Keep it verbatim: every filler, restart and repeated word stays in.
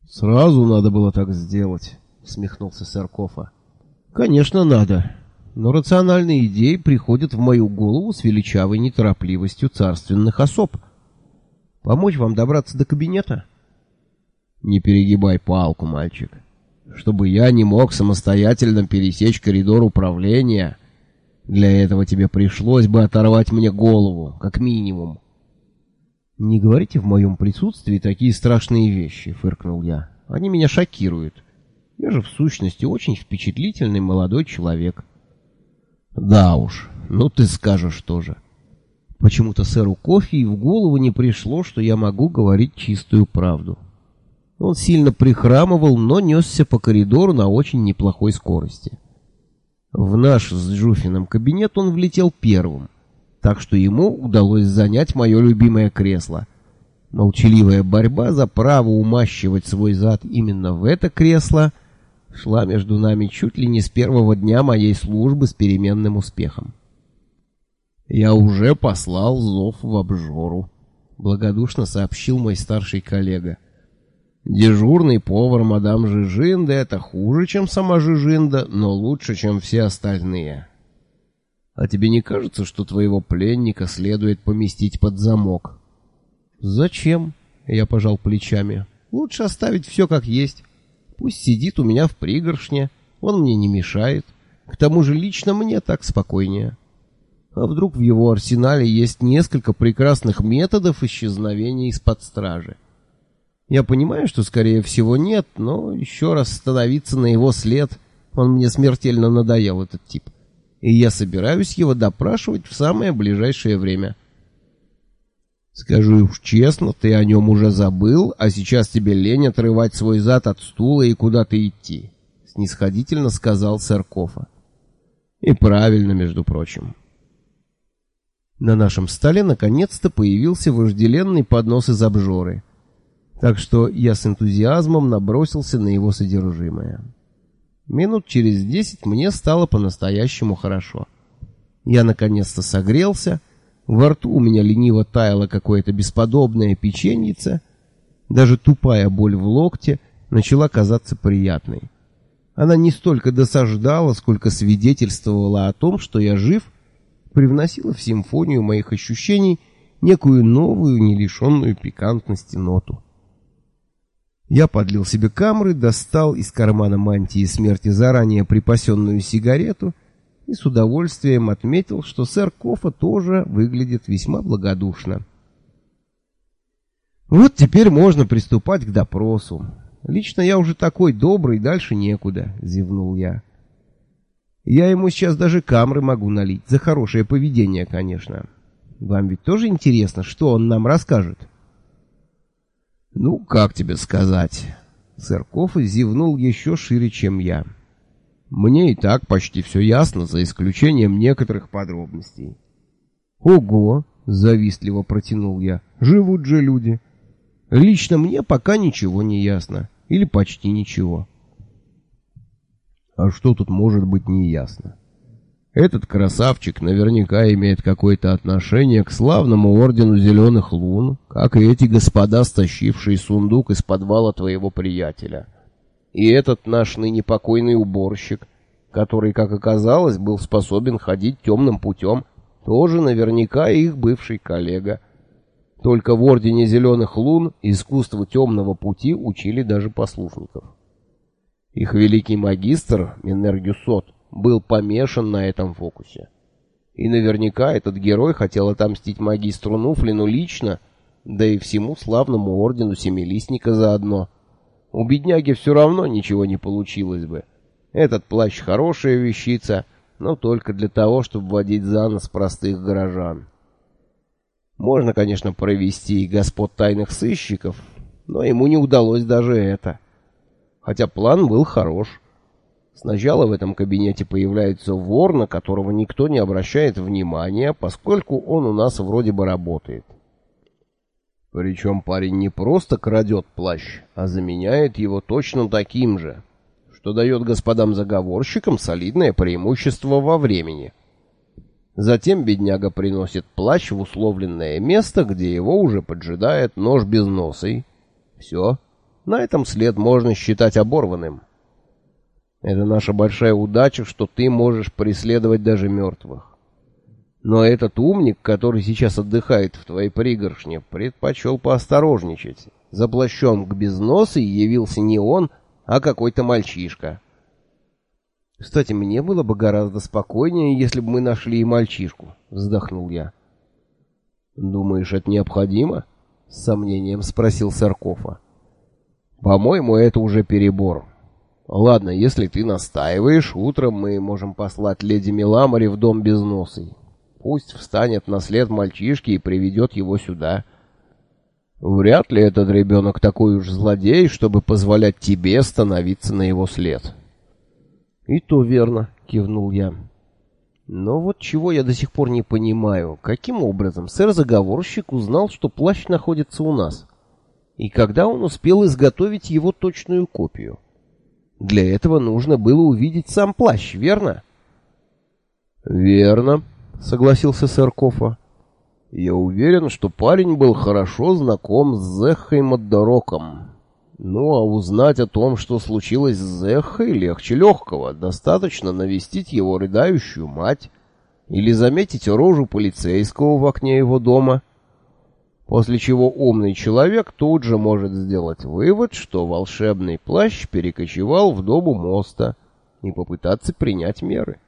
«Сразу надо было так сделать», — усмехнулся сэр Кофа. «Конечно, надо. Но рациональные идеи приходят в мою голову с величавой неторопливостью царственных особ. Помочь вам добраться до кабинета?» «Не перегибай палку, мальчик. Чтобы я не мог самостоятельно пересечь коридор управления, для этого тебе пришлось бы оторвать мне голову, как минимум». «Не говорите в моем присутствии такие страшные вещи», — фыркнул я. «Они меня шокируют. Я же в сущности очень впечатлительный молодой человек». «Да уж, ну ты скажешь тоже». Почему-то сэру Кофи и в голову не пришло, что я могу говорить чистую правду. Он сильно прихрамывал, но несся по коридору на очень неплохой скорости. В наш с Джуфином кабинет он влетел первым, так что ему удалось занять мое любимое кресло. Молчаливая борьба за право умащивать свой зад именно в это кресло шла между нами чуть ли не с первого дня моей службы с переменным успехом. «Я уже послал зов в обжору», — благодушно сообщил мой старший коллега. «Дежурный повар мадам Жижинда — это хуже, чем сама Жижинда, но лучше, чем все остальные. А тебе не кажется, что твоего пленника следует поместить под замок?» «Зачем?» — я пожал плечами. «Лучше оставить все как есть. Пусть сидит у меня в пригоршне, он мне не мешает. К тому же лично мне так спокойнее. А вдруг в его арсенале есть несколько прекрасных методов исчезновения из-под стражи? Я понимаю, что скорее всего нет, но еще раз становиться на его след, он мне смертельно надоел, этот тип. И я собираюсь его допрашивать в самое ближайшее время». «Скажи уж честно, ты о нем уже забыл, а сейчас тебе лень отрывать свой зад от стула и куда-то идти», — снисходительно сказал сэр Кофа. «И правильно, между прочим». На нашем столе наконец-то появился вожделенный поднос из обжоры, так что я с энтузиазмом набросился на его содержимое. Минут через десять мне стало по-настоящему хорошо. Я наконец-то согрелся, во рту у меня лениво таяло какое-то бесподобное печеньице, даже тупая боль в локте начала казаться приятной. Она не столько досаждала, сколько свидетельствовала о том, что я жив, привносила в симфонию моих ощущений некую новую, не лишенную пикантности ноту. Я подлил себе камры, достал из кармана мантии смерти заранее припасенную сигарету и с удовольствием отметил, что сэр Кофа тоже выглядит весьма благодушно. «Вот теперь можно приступать к допросу. Лично я уже такой добрый, дальше некуда», — зевнул я. «Я ему сейчас даже камры могу налить, за хорошее поведение, конечно. Вам ведь тоже интересно, что он нам расскажет?» «Ну, как тебе сказать?» Сэр Кофа зевнул еще шире, чем я. «Мне и так почти все ясно, за исключением некоторых подробностей». «Ого!» — завистливо протянул я. «Живут же люди. Лично мне пока ничего не ясно. Или почти ничего». «А что тут может быть неясно? Этот красавчик наверняка имеет какое-то отношение к славному ордену Зеленых Лун, как и эти господа, стащившие сундук из подвала твоего приятеля. И этот наш ныне покойный уборщик, который, как оказалось, был способен ходить темным путем, тоже наверняка их бывший коллега. Только в ордене Зеленых Лун искусству темного пути учили даже послушников. Их великий магистр Минергюсот был помешан на этом фокусе. И наверняка этот герой хотел отомстить магистру Нуфлину лично, да и всему славному ордену Семилистника заодно. У бедняги все равно ничего не получилось бы. Этот плащ хорошая вещица, но только для того, чтобы водить за нос простых горожан. Можно, конечно, провести и господ тайных сыщиков, но ему не удалось даже это. Хотя план был хорош. Сначала в этом кабинете появляется вор, на которого никто не обращает внимания, поскольку он у нас вроде бы работает. Причем парень не просто крадет плащ, а заменяет его точно таким же, что дает господам-заговорщикам солидное преимущество во времени. Затем бедняга приносит плащ в условленное место, где его уже поджидает нож безносый. Все. На этом след можно считать оборванным. Это наша большая удача, что ты можешь преследовать даже мертвых. Но этот умник, который сейчас отдыхает в твоей пригоршне, предпочел поосторожничать. За плащом к безносой явился не он, а какой-то мальчишка. Кстати, мне было бы гораздо спокойнее, если бы мы нашли и мальчишку, вздохнул я. Думаешь, это необходимо? С сомнением спросил Саркофа. По-моему, это уже перебор. Ладно, если ты настаиваешь, утром мы можем послать леди Меламори в дом безносой. Пусть встанет на след мальчишки и приведет его сюда. Вряд ли этот ребенок такой уж злодей, чтобы позволять тебе становиться на его след. И то верно, кивнул я. Но вот чего я до сих пор не понимаю, каким образом сэр-заговорщик узнал, что плащ находится у нас? И когда он успел изготовить его точную копию? Для этого нужно было увидеть сам плащ, верно? Верно, согласился сэр Кофа. Я уверен, что парень был хорошо знаком с Зеххой Маддароком. Ну, а узнать о том, что случилось с Зеххой, легче легкого. Достаточно навестить его рыдающую мать или заметить рожу полицейского в окне его дома. После чего умный человек тут же может сделать вывод, что волшебный плащ перекочевал в дом у моста, и попытаться принять меры.